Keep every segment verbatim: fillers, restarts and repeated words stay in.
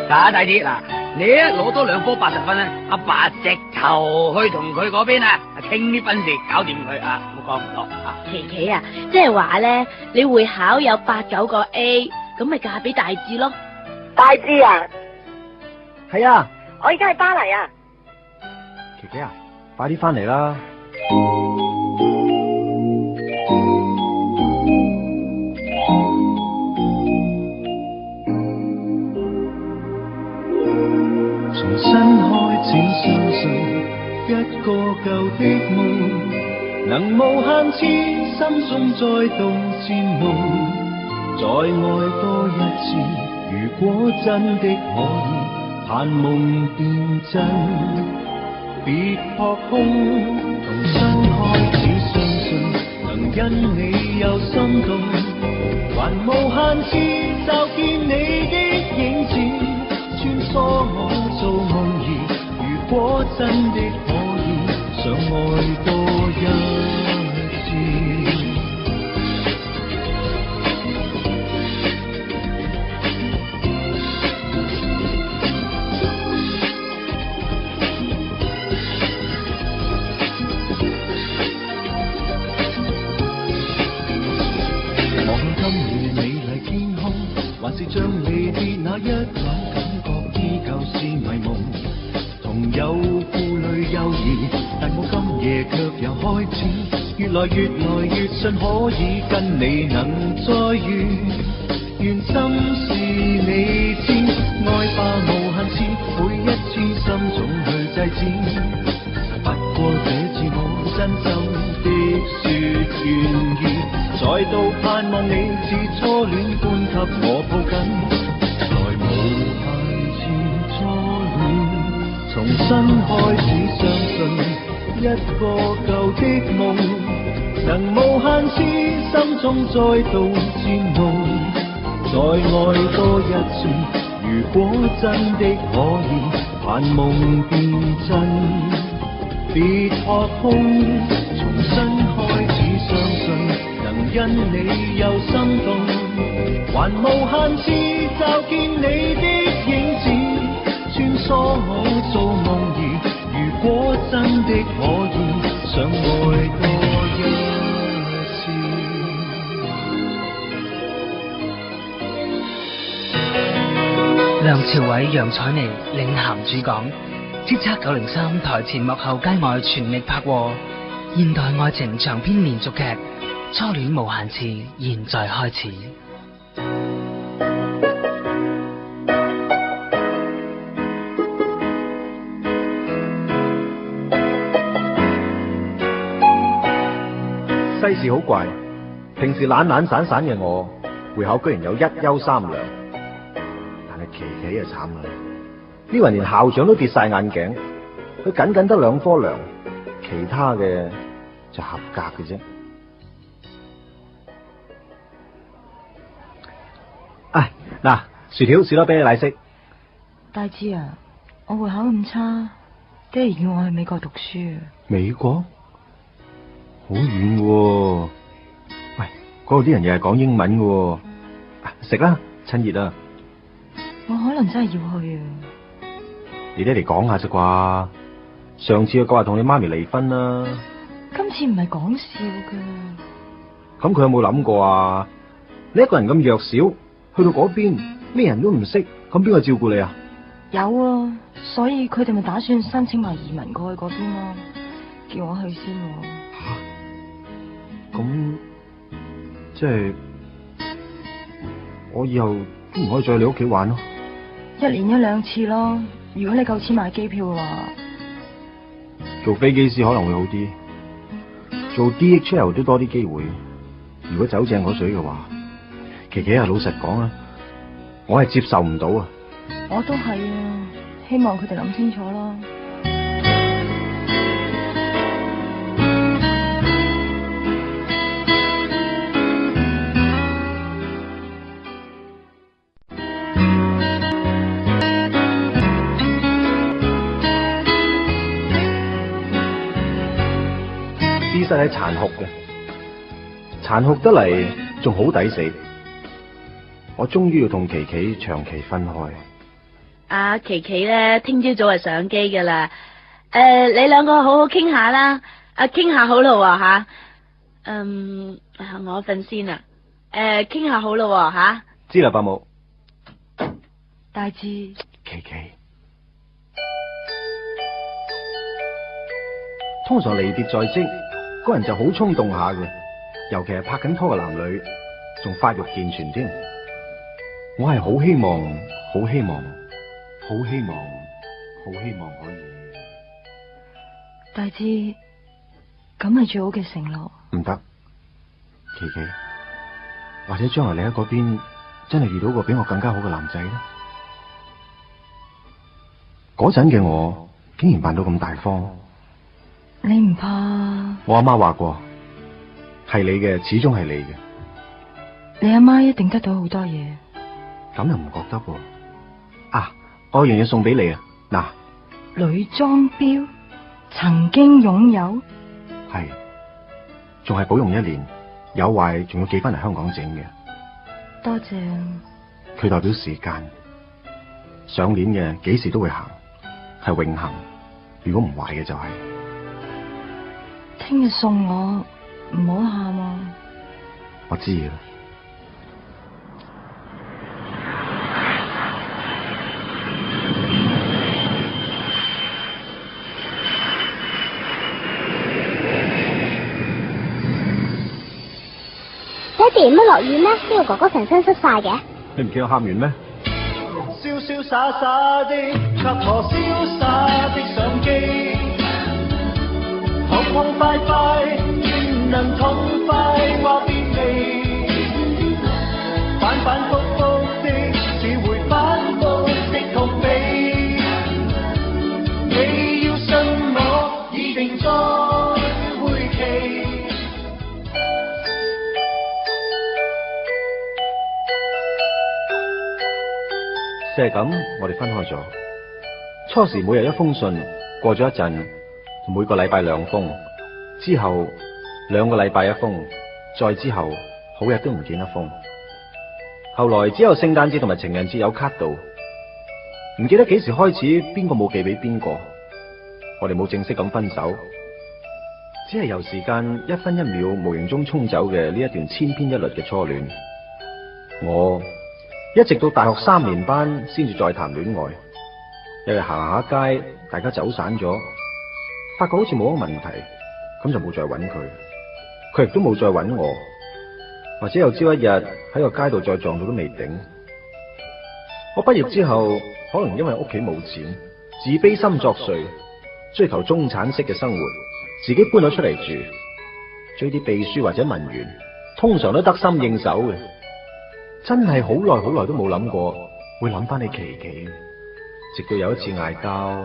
嗱，大啲嗱，你一攞多兩科八十分咧，阿爸直頭去同佢嗰邊啊傾啲分數，搞掂佢啊，冇講唔多啊。 琪琪啊，即係話咧，你會考有八九個 A， 咁咪嫁俾大志咯。 大志啊， 係啊， 我而家喺巴黎啊。 琪琪啊，快啲翻嚟啦！ 重新開始相信一個舊的夢，能無限次心中再度戰夢，再愛多一次，如果真的可以，盼夢變真，別撲空。重新開始相信，能因你有心動，還無限次就見你的影子，穿梭我做夢兒，如果真的可以，想愛多一次。望向今夜美麗天空，還是像離別那一晚感覺依舊是迷夢，同有負累幼兒，但我今夜卻又開始越來越來越信可以跟你能再遇，願心是你知，愛吧無限次，每一次心總去制止，不過這次我真心的說願意，再度盼望你似初戀般給我抱緊，來無限次初戀，重新開始相信一個舊的夢，能無限次心中再度戰夢，再愛多一次，如果真的可以，盼夢變真，別撲空，重新開始相信，能因你有心動，還無限次就見你的影子，穿梭我做夢兒，如果真的可以，想愛多一次。 梁朝偉、楊采妮領銜主講，叱咤九零三台前幕後街外全力拍和現代愛情長篇連續劇《初戀無限次》，現在開始。 世事好怪，平時懶懶散散嘅我，會考居然有一優三良，但係琪琪就慘啦，呢個人連校長都跌晒眼鏡，佢僅僅得兩科良，其他嘅就合格嘅啫。唉，嗱，薯條士多啤梨奶昔。 大志啊，我會考咁差，爹哋要我去美國讀書啊。 美國？好遠喎，喂，嗰度啲人又係講英文嘅，食啦，趁熱啊！ 我可能真係要去啊！ 你爹哋講下啫啩，上次佢講話同你媽咪離婚啦， 今次唔係講笑噶。 咁佢有冇諗過啊？你一個人咁弱小，去到嗰邊咩人都唔識，咁邊個照顧你啊？ 有啊，所以佢哋咪打算申請埋移民過去嗰邊咯，叫我去先喎。 咁即係我以後都唔可以再去你屋企玩咯。 一年一兩次咯，如果你夠錢買機票嘅話。 做飛機師可能會好啲，做 D H L 都多啲機會。如果走正嗰水嘅話，琪琪啊，老實講啊，我係接受唔到啊。 我都係啊，希望佢哋諗清楚啦。 事實係殘酷嘅，殘酷得嚟仲好抵死。我終於要同琪琪長期分開。 阿琪琪咧，聽朝早係上機噶啦。誒、呃，你兩個好好傾下啦，啊，傾下好咯喎吓。嗯，我瞓先啦。誒、呃，傾下好咯喎吓。 知啦，伯母。 大志， 琪琪，通常離別在即，個人就好衝動下嘅，尤其係拍緊拖嘅男女，仲發育健全添。我係好希望，好希望，好希望，好希望可以。 大志，咁係最好嘅承諾。 唔得，琪琪，或者將來你喺嗰邊真係遇到個比我更加好嘅男仔咧？嗰陣嘅我竟然扮到咁大方。 你唔怕？ 我阿媽話過，係你嘅始終係你嘅。 你阿媽一定得到好多嘢。 咁又唔覺得噃。啊，我有樣嘢送俾你啊！嗱， 女裝錶曾經擁有， 係，仲係保用一年，有壞仲要寄翻嚟香港整嘅。 多謝。 佢代表時間，上鏈嘅幾時都會行，係永恆。如果唔壞嘅就係。 聽日送我，唔好喊啊！ 我知啦。 爹哋，乜落雨咩？呢個哥哥成身濕晒嘅。 你唔見我喊完咩？ 瀟瀟灑灑的，給我瀟灑的相機，痛痛快快，願能痛快話別離，反反覆覆的，只會反覆的痛悲。你要信我，已定在會期。 即係咁，我哋分開咗。初時每日一封信，過咗一陣，每個禮拜兩封，之後兩個禮拜一封，再之後好日都唔見一封。後來只有聖誕節同埋情人節有卡到，唔記得幾時開始邊個冇寄俾邊個。我哋冇正式咁分手，只係由時間一分一秒無形中沖走嘅呢一段千篇一律嘅初戀。我一直到大學三年班先至再談戀愛。有日行下街，大家走散咗，發覺好似冇乜問題，咁就冇再揾佢，佢亦都冇再揾我。或者有朝一日喺個街度再撞到都未定。我畢業之後，可能因為屋企冇錢，自卑心作祟，追求中產式嘅生活，自己搬咗出嚟住，追啲秘書或者文員，通常都得心應手嘅。真係好耐好耐都冇諗過會諗翻你琪琪，直到有一次嗌交。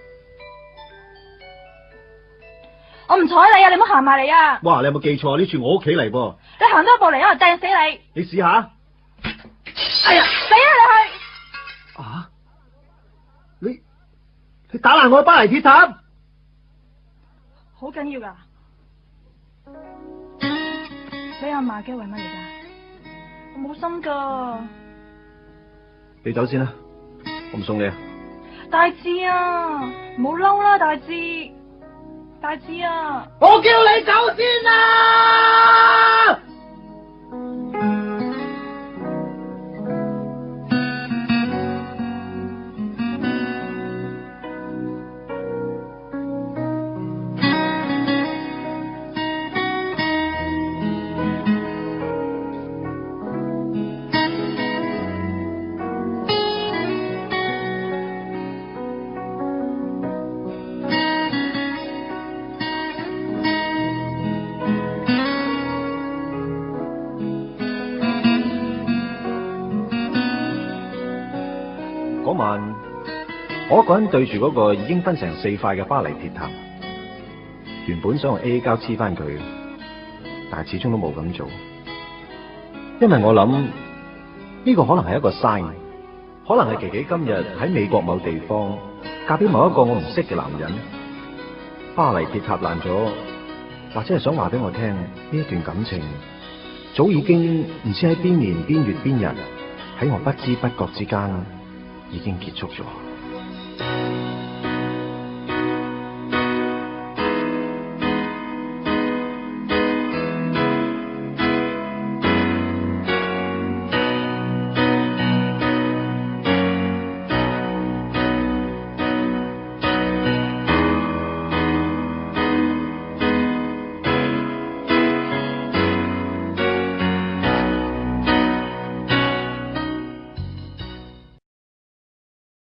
我唔睬你啊！你唔好行埋嚟啊！ 哇！你有冇記錯？呢處我屋企嚟噃。 你行多一步嚟，我掟死你！ 你試下。 哎呀，死啊你去！ 啊！你你打爛我嘅巴黎鐵塔， 好緊要噶！你阿嫲嘅遺物嚟噶？我冇心噶。 你走先啦，我唔送你啊。 大志啊，唔好嬲啦，大志。大志啊！ 我叫你走先啦！ 嗰晚，我一個人對住嗰個已經分成四塊嘅巴黎鐵塔，原本想用 A A 膠黐翻佢，但係始終都冇咁做，因為我諗呢個可能係一個 sign， 可能係琪琪今日喺美國某地方嫁俾某一個我唔識嘅男人。巴黎鐵塔爛咗，或者係想話俾我聽，呢一段感情早已經唔知喺邊年邊月邊日，喺我不知不覺之間已經結束咗。